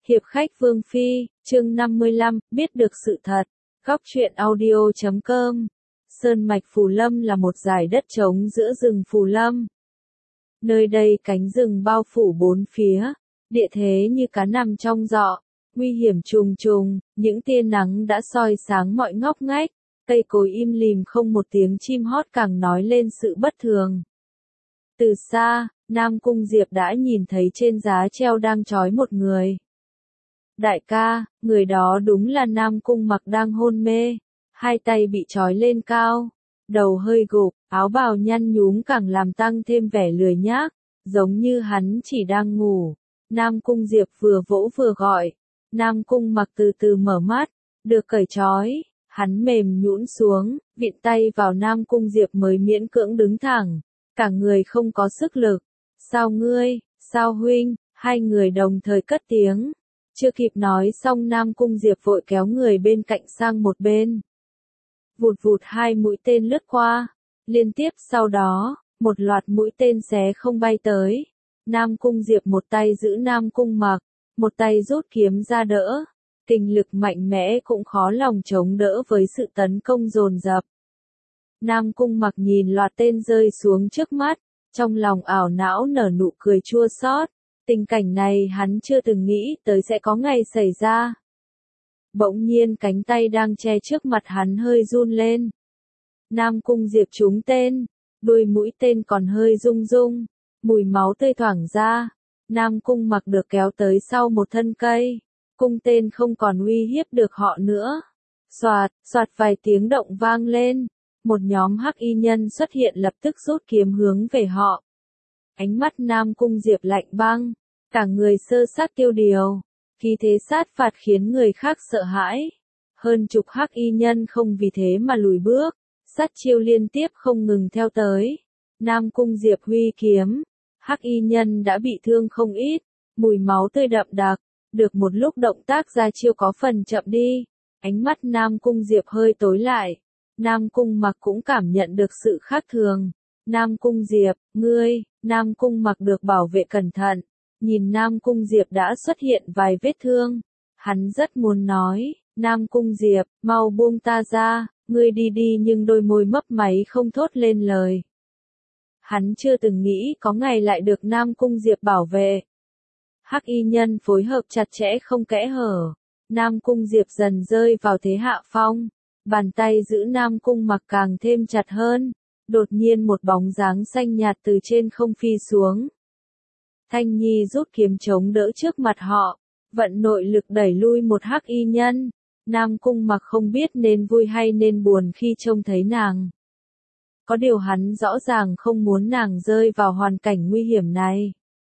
Hiệp khách Vương Phi, chương 55, biết được sự thật. Góc truyện audio.com. Sơn mạch Phù Lâm là một dải đất trống giữa rừng Phù Lâm. Nơi đây cánh rừng bao phủ bốn phía, địa thế như cá nằm trong giọ, nguy hiểm trùng trùng, những tia nắng đã soi sáng mọi ngóc ngách, cây cối im lìm không một tiếng chim hót càng nói lên sự bất thường. Từ xa, Nam Cung Diệp đã nhìn thấy trên giá treo đang trói một người. Đại ca, người đó đúng là Nam Cung Mặc đang hôn mê, hai tay bị trói lên cao, đầu hơi gục, áo bào nhăn nhúm càng làm tăng thêm vẻ lười nhác, giống như hắn chỉ đang ngủ. Nam Cung Diệp vừa vỗ vừa gọi, Nam Cung Mặc từ từ mở mắt, được cởi trói, hắn mềm nhũn xuống, vịn tay vào Nam Cung Diệp mới miễn cưỡng đứng thẳng, cả người không có sức lực. Sao ngươi, sao huynh, hai người đồng thời cất tiếng. Chưa kịp nói xong Nam Cung Diệp vội kéo người bên cạnh sang một bên. Vụt vụt hai mũi tên lướt qua. Liên tiếp sau đó, một loạt mũi tên xé không bay tới. Nam Cung Diệp một tay giữ Nam Cung Mặc, một tay rút kiếm ra đỡ. Kình lực mạnh mẽ cũng khó lòng chống đỡ với sự tấn công dồn dập. Nam Cung Mặc nhìn loạt tên rơi xuống trước mắt, trong lòng ảo não nở nụ cười chua xót. Tình cảnh này hắn chưa từng nghĩ tới sẽ có ngày xảy ra. Bỗng nhiên cánh tay đang che trước mặt hắn hơi run lên. Nam Cung Diệp trúng tên, đuôi mũi tên còn hơi rung rung, mùi máu tươi thoảng ra. Nam Cung Mặc được kéo tới sau một thân cây, cung tên không còn uy hiếp được họ nữa. Xoạt, xoạt vài tiếng động vang lên, một nhóm hắc y nhân xuất hiện lập tức rút kiếm hướng về họ. Ánh mắt Nam Cung Diệp lạnh băng, cả người sơ sát tiêu điều, khí thế sát phạt khiến người khác sợ hãi. Hơn chục hắc y nhân không vì thế mà lùi bước, sát chiêu liên tiếp không ngừng theo tới. Nam Cung Diệp huy kiếm, hắc y nhân đã bị thương không ít, mùi máu tươi đậm đặc, được một lúc động tác ra chiêu có phần chậm đi. Ánh mắt Nam Cung Diệp hơi tối lại, Nam Cung Mặc cũng cảm nhận được sự khác thường. Nam Cung Diệp, ngươi, Nam Cung Mặc được bảo vệ cẩn thận, nhìn Nam Cung Diệp đã xuất hiện vài vết thương. Hắn rất muốn nói, Nam Cung Diệp, mau buông ta ra, ngươi đi đi nhưng đôi môi mấp máy không thốt lên lời. Hắn chưa từng nghĩ có ngày lại được Nam Cung Diệp bảo vệ. Hắc y nhân phối hợp chặt chẽ không kẽ hở, Nam Cung Diệp dần rơi vào thế hạ phong, bàn tay giữ Nam Cung Mặc càng thêm chặt hơn. Đột nhiên một bóng dáng xanh nhạt từ trên không phi xuống. Thanh Nhi rút kiếm chống đỡ trước mặt họ, vận nội lực đẩy lui một hắc y nhân. Nam Cung Mặc không biết nên vui hay nên buồn khi trông thấy nàng. Có điều hắn rõ ràng không muốn nàng rơi vào hoàn cảnh nguy hiểm này.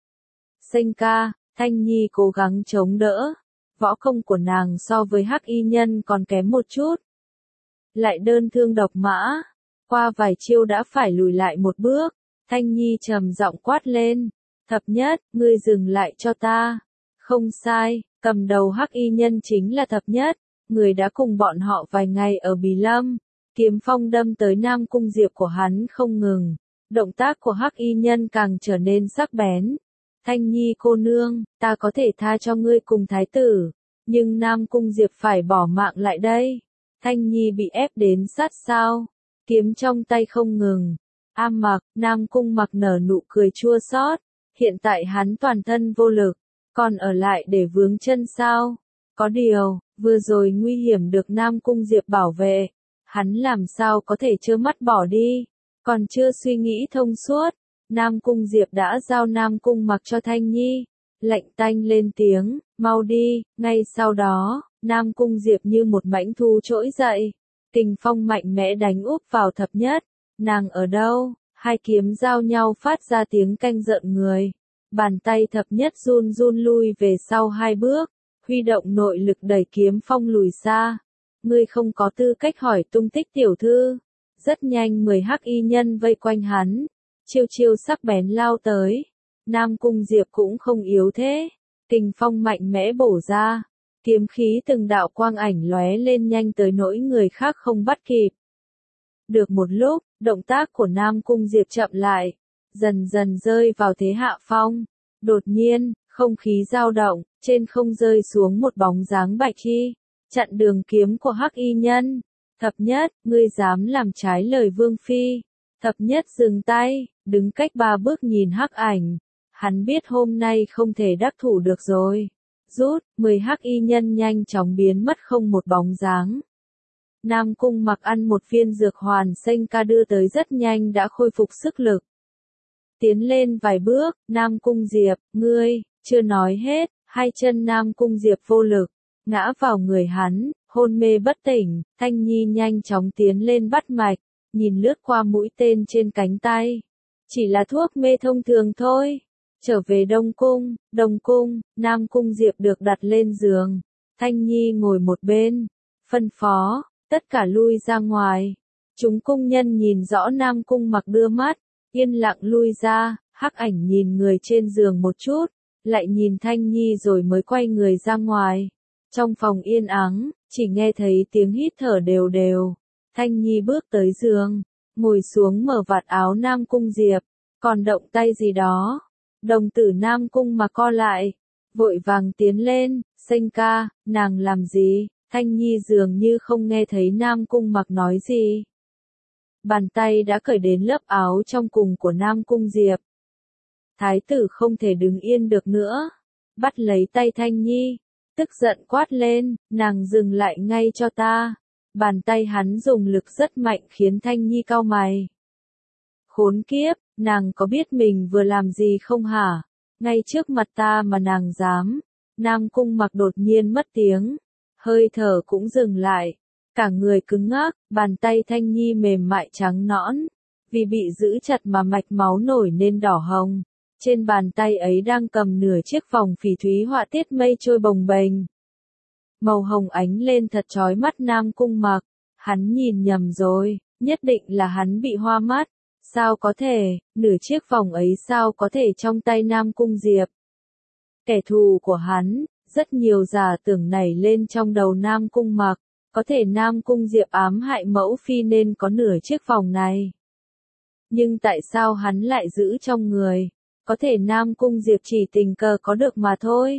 Xanh ca, Thanh Nhi cố gắng chống đỡ. Võ công của nàng so với hắc y nhân còn kém một chút. Lại đơn thương độc mã. Qua vài chiêu đã phải lùi lại một bước, Thanh Nhi trầm giọng quát lên, Thập Nhất, ngươi dừng lại cho ta. Không sai, cầm đầu hắc y nhân chính là Thập Nhất, người đã cùng bọn họ vài ngày ở Bì Lâm. Kiếm phong đâm tới Nam Cung Diệp của hắn không ngừng, động tác của hắc y nhân càng trở nên sắc bén. Thanh Nhi cô nương, ta có thể tha cho ngươi cùng thái tử, nhưng Nam Cung Diệp phải bỏ mạng lại đây. Thanh Nhi bị ép đến sát sao. Kiếm trong tay không ngừng. Mặc, Nam Cung Mặc nở nụ cười chua xót. Hiện tại hắn toàn thân vô lực, còn ở lại để vướng chân sao? Có điều, vừa rồi nguy hiểm được Nam Cung Diệp bảo vệ, hắn làm sao có thể trơ mắt bỏ đi? Còn chưa suy nghĩ thông suốt, Nam Cung Diệp đã giao Nam Cung Mặc cho Thanh Nhi, lạnh tanh lên tiếng, mau đi. Ngay sau đó, Nam Cung Diệp như một mãnh thú trỗi dậy. Kình phong mạnh mẽ đánh úp vào Thập Nhất. Nàng ở đâu? Hai kiếm giao nhau phát ra tiếng canh rợn người. Bàn tay Thập Nhất run run lui về sau hai bước, huy động nội lực đẩy kiếm phong lùi xa. Ngươi không có tư cách hỏi tung tích tiểu thư. Rất nhanh 10 hắc y nhân vây quanh hắn, chiêu chiêu sắc bén lao tới. Nam Cung Diệp cũng không yếu thế, kình phong mạnh mẽ bổ ra. Kiếm khí từng đạo quang ảnh lóe lên nhanh tới nỗi người khác không bắt kịp. Được một lúc, động tác của Nam Cung Diệp chậm lại, dần dần rơi vào thế hạ phong. Đột nhiên, Không khí dao động, trên không rơi xuống một bóng dáng bạch y, chặn đường kiếm của Hắc y nhân. Thập nhất, ngươi dám làm trái lời vương phi. Thập nhất dừng tay, đứng cách 3 bước nhìn Hắc ảnh. Hắn biết hôm nay không thể đắc thủ được rồi. Rút, 10 Hắc y nhân nhanh chóng biến mất không một bóng dáng. Nam Cung Mặc ăn một viên dược hoàn xanh ca đưa tới rất nhanh đã khôi phục sức lực. Tiến lên vài bước, Nam Cung Diệp, ngươi, chưa nói hết, hai chân Nam Cung Diệp vô lực, ngã vào người hắn, hôn mê bất tỉnh. Thanh Nhi nhanh chóng tiến lên bắt mạch, nhìn lướt qua mũi tên trên cánh tay. Chỉ là thuốc mê thông thường thôi. Trở về Đông Cung, Nam Cung Diệp được đặt lên giường. Thanh Nhi ngồi một bên, phân phó, tất cả lui ra ngoài. Chúng cung nhân nhìn rõ Nam Cung Mặc đưa mắt, yên lặng lui ra. Hắc ảnh nhìn người trên giường một chút, lại nhìn Thanh Nhi rồi mới quay người ra ngoài. Trong phòng yên ắng, chỉ nghe thấy tiếng hít thở đều đều. Thanh Nhi bước tới giường, ngồi xuống mở vạt áo Nam Cung Diệp, còn động tay gì đó. Đồng tử Nam Cung Mặc co lại, vội vàng tiến lên, xanh ca, nàng làm gì? Thanh Nhi dường như không nghe thấy Nam Cung Mặc nói gì. Bàn tay đã cởi đến lớp áo trong cùng của Nam Cung Diệp. Thái tử không thể đứng yên được nữa, bắt lấy tay Thanh Nhi, tức giận quát lên, nàng dừng lại ngay cho ta. Bàn tay hắn dùng lực rất mạnh khiến Thanh Nhi cau mày. Khốn kiếp, nàng có biết mình vừa làm gì không hả? Ngay trước mặt ta mà nàng dám. Nam Cung Mặc đột nhiên mất tiếng, hơi thở cũng dừng lại, cả người cứng ngắc, bàn tay Thanh Nhi mềm mại trắng nõn, vì bị giữ chặt mà mạch máu nổi nên đỏ hồng. Trên bàn tay ấy đang cầm nửa chiếc vòng phỉ thúy họa tiết mây trôi bồng bềnh. Màu hồng ánh lên thật chói mắt Nam Cung Mặc, hắn nhìn nhầm rồi, nhất định là hắn bị hoa mắt. Sao có thể, nửa chiếc vòng ấy sao có thể trong tay Nam Cung Diệp? Kẻ thù của hắn, rất nhiều giả tưởng nảy lên trong đầu Nam Cung Mặc, có thể Nam Cung Diệp ám hại mẫu phi nên có nửa chiếc vòng này. Nhưng tại sao hắn lại giữ trong người? Có thể Nam Cung Diệp chỉ tình cờ có được mà thôi.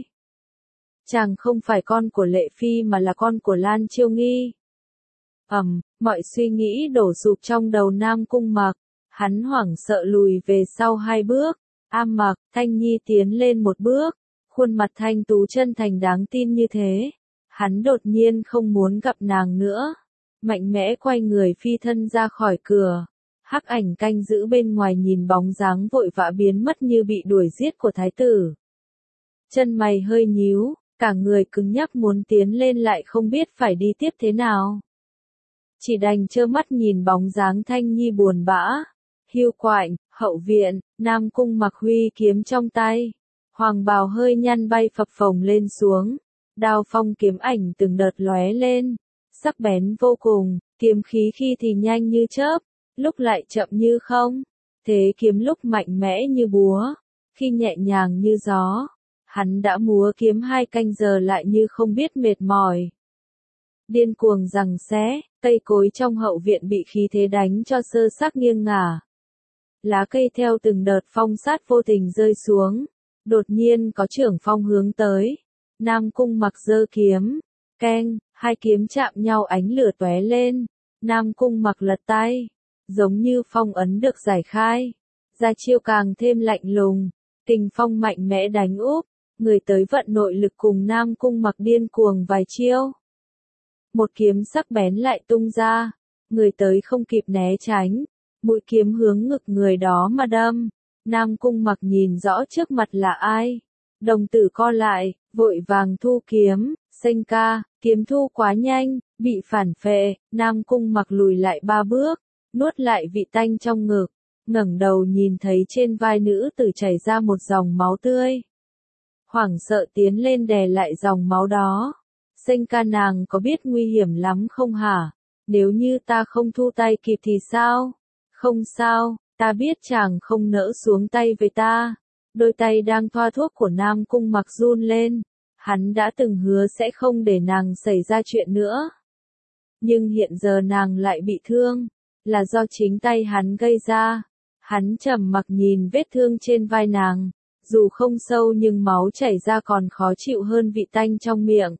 Chàng không phải con của Lệ Phi mà là con của Lan Chiêu Nghi. Mọi suy nghĩ đổ sụp trong đầu Nam Cung Mặc, hắn hoảng sợ lùi về sau 2 bước. Mặc, Thanh Nhi tiến lên 1 bước, khuôn mặt thanh tú chân thành đáng tin như thế. Hắn đột nhiên không muốn gặp nàng nữa, mạnh mẽ quay người phi thân ra khỏi cửa. Hắc ảnh canh giữ bên ngoài nhìn bóng dáng vội vã biến mất như bị đuổi giết của thái tử. Chân mày hơi nhíu, cả người cứng nhắc muốn tiến lên lại không biết phải đi tiếp thế nào. Chỉ đành trơ mắt nhìn bóng dáng Thanh Nhi buồn bã. Hiu quạnh, hậu viện, Nam Cung Mặc huy kiếm trong tay. Hoàng bào hơi nhăn bay phập phồng lên xuống. Đao phong kiếm ảnh từng đợt lóe lên. Sắc bén vô cùng, kiếm khí khi thì nhanh như chớp, lúc lại chậm như không. Thế kiếm lúc mạnh mẽ như búa, khi nhẹ nhàng như gió. Hắn đã múa kiếm 2 canh giờ lại như không biết mệt mỏi. Điên cuồng giằng xé, cây cối trong hậu viện bị khí thế đánh cho sơ xác nghiêng ngả. Lá cây theo từng đợt phong sát vô tình rơi xuống. Đột nhiên có trưởng phong hướng tới. Nam Cung Mặc giơ kiếm, keng, 2 kiếm chạm nhau ánh lửa tóe lên. Nam Cung Mặc lật tay, giống như phong ấn được giải khai. Ra chiêu càng thêm lạnh lùng, kình phong mạnh mẽ đánh úp, người tới vận nội lực cùng Nam Cung Mặc điên cuồng vài chiêu. Một kiếm sắc bén lại tung ra, người tới không kịp né tránh, mũi kiếm hướng ngực người đó mà đâm. Nam Cung Mặc nhìn rõ trước mặt là ai, đồng tử co lại, vội vàng thu kiếm. Xanh ca, kiếm thu quá nhanh, bị phản phệ. Nam Cung Mặc lùi lại 3 bước, nuốt lại vị tanh trong ngực, ngẩng đầu nhìn thấy trên vai nữ tử chảy ra một dòng máu tươi. Hoảng sợ tiến lên đè lại dòng máu đó. Xanh ca, nàng có biết nguy hiểm lắm không hả? Nếu như ta không thu tay kịp thì sao? Không sao, ta biết chàng không nỡ xuống tay với ta. Đôi tay đang thoa thuốc của Nam Cung Mặc run lên. Hắn đã từng hứa sẽ không để nàng xảy ra chuyện nữa. Nhưng hiện giờ nàng lại bị thương, là do chính tay hắn gây ra. Hắn trầm mặc nhìn vết thương trên vai nàng, dù không sâu nhưng máu chảy ra còn khó chịu hơn vị tanh trong miệng.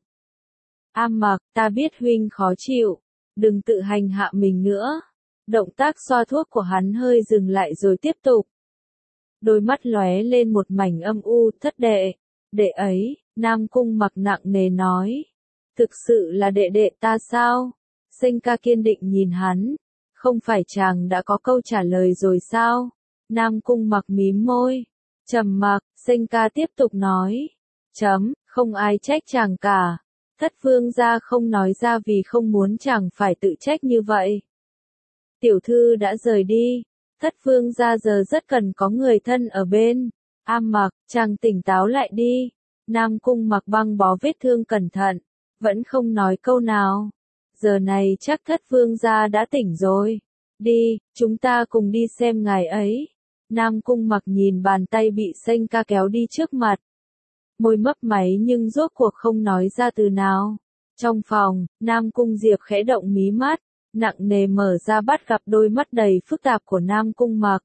A Mặc, ta biết huynh khó chịu, đừng tự hành hạ mình nữa. Động tác xoa thuốc của hắn hơi dừng lại rồi tiếp tục. Đôi mắt lóe lên một mảnh âm u. Thất đệ, đệ ấy, Nam Cung Mặc nặng nề nói. Thực sự là đệ đệ ta sao? Senka kiên định nhìn hắn. Không phải chàng đã có câu trả lời rồi sao? Nam Cung Mặc mím môi. Trầm mặc, Senka tiếp tục nói. Không ai trách chàng cả. Thất vương gia không nói ra vì không muốn chàng phải tự trách như vậy. Tiểu thư đã rời đi. Thất vương gia giờ rất cần có người thân ở bên. A Mặc, chàng tỉnh táo lại đi. Nam Cung Mặc băng bó vết thương cẩn thận. Vẫn không nói câu nào. Giờ này chắc thất vương gia đã tỉnh rồi. Đi, chúng ta cùng đi xem ngài ấy. Nam Cung Mặc nhìn bàn tay bị Senka kéo đi trước mặt. Môi mấp máy nhưng rốt cuộc không nói ra từ nào. Trong phòng, Nam Cung Diệp khẽ động mí mắt, nặng nề mở ra bắt gặp đôi mắt đầy phức tạp của Nam Cung Mặc.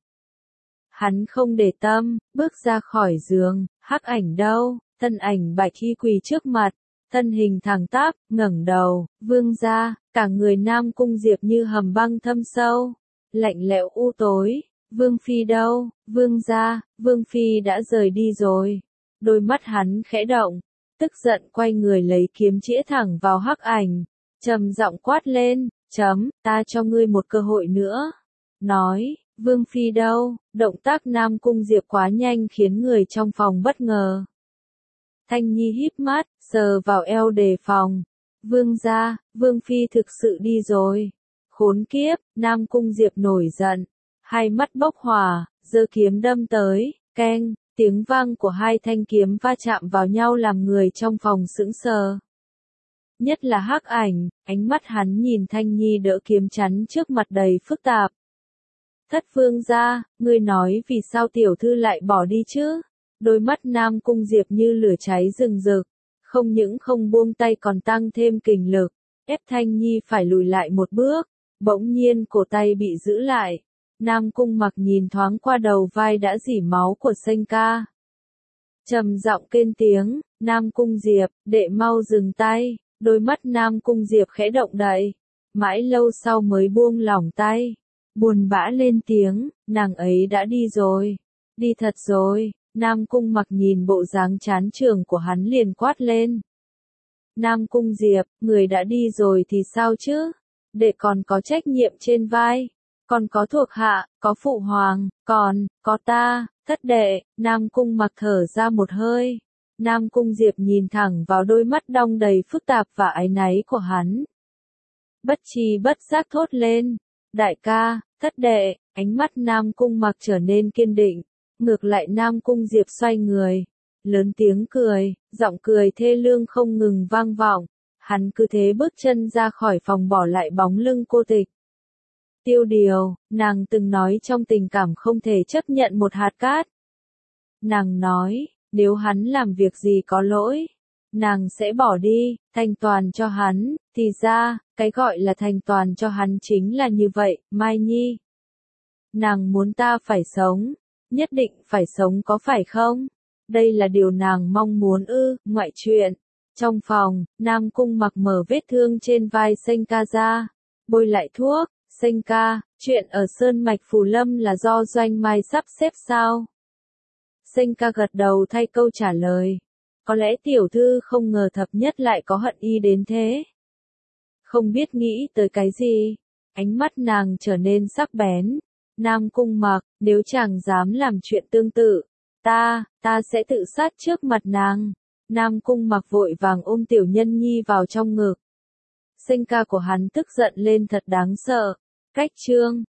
Hắn không để tâm, bước ra khỏi giường. Hắc Ảnh đâu? Thân ảnh bạch y quỳ trước mặt, thân hình thẳng tắp, ngẩng đầu. Vương gia, cả người Nam Cung Diệp như hầm băng thâm sâu, lạnh lẽo u tối. Vương phi đâu? Vương gia, Vương phi đã rời đi rồi. Đôi mắt hắn khẽ động, tức giận quay người lấy kiếm chĩa thẳng vào Hắc Ảnh, trầm giọng quát lên. Ta cho ngươi một cơ hội nữa. Nói, Vương phi đâu? Động tác Nam Cung Diệp quá nhanh khiến người trong phòng bất ngờ. Thanh Nhi híp mắt, sờ vào eo đề phòng. Vương gia, Vương phi thực sự đi rồi. Khốn kiếp, Nam Cung Diệp nổi giận, hai mắt bốc hỏa, giơ kiếm đâm tới. Keng, tiếng vang của hai thanh kiếm va chạm vào nhau làm người trong phòng sững sờ. Nhất là Hắc Ảnh, ánh mắt hắn nhìn Thanh Nhi đỡ kiếm chắn trước mặt đầy phức tạp. Thất vương gia, ngươi nói vì sao tiểu thư lại bỏ đi chứ? Đôi mắt Nam Cung Diệp như lửa cháy rừng rực, không những không buông tay còn tăng thêm kình lực, ép Thanh Nhi phải lùi lại một bước. Bỗng nhiên cổ tay bị giữ lại. Nam Cung Mặc nhìn thoáng qua đầu vai đã rỉ máu của Senka. Trầm giọng kêu tiếng, Nam Cung Diệp, đệ mau dừng tay. Đôi mắt Nam Cung Diệp khẽ động đậy, mãi lâu sau mới buông lỏng tay. Buồn bã lên tiếng, nàng ấy đã đi rồi. Đi thật rồi. Nam Cung Mặc nhìn bộ dáng chán chường của hắn liền quát lên. Nam Cung Diệp, người đã đi rồi thì sao chứ? Đệ còn có trách nhiệm trên vai. Còn có thuộc hạ, có phụ hoàng, còn, có ta, thất đệ. Nam Cung Mặc thở ra một hơi. Nam Cung Diệp nhìn thẳng vào đôi mắt đong đầy phức tạp và áy náy của hắn. Bất tri bất giác thốt lên. Đại ca, thất đệ. Ánh mắt Nam Cung Mặc trở nên kiên định. Ngược lại Nam Cung Diệp xoay người, lớn tiếng cười, giọng cười thê lương không ngừng vang vọng. Hắn cứ thế bước chân ra khỏi phòng bỏ lại bóng lưng cô tịch. Tiêu Điều, nàng từng nói trong tình cảm không thể chấp nhận một hạt cát. Nàng nói, nếu hắn làm việc gì có lỗi, nàng sẽ bỏ đi, thành toàn cho hắn. Thì ra, cái gọi là thành toàn cho hắn chính là như vậy, Mai Nhi. Nàng muốn ta phải sống. Nhất định phải sống có phải không? Đây là điều nàng mong muốn ư? Ngoại truyện. Trong phòng, Nam Cung Mặc mở vết thương trên vai Senka ra, bôi lại thuốc. Senka, chuyện ở Sơn Mạch Phù Lâm là do Doanh Mai sắp xếp sao? Senka gật đầu thay câu trả lời. Có lẽ tiểu thư không ngờ thập nhất lại có hận y đến thế. Không biết nghĩ tới cái gì. Ánh mắt nàng trở nên sắc bén. Nam Cung Mặc, nếu chàng dám làm chuyện tương tự, ta sẽ tự sát trước mặt nàng. Nam Cung Mặc vội vàng ôm Tiểu Nhân Nhi vào trong ngực. Senka của hắn tức giận lên thật đáng sợ. Cách chương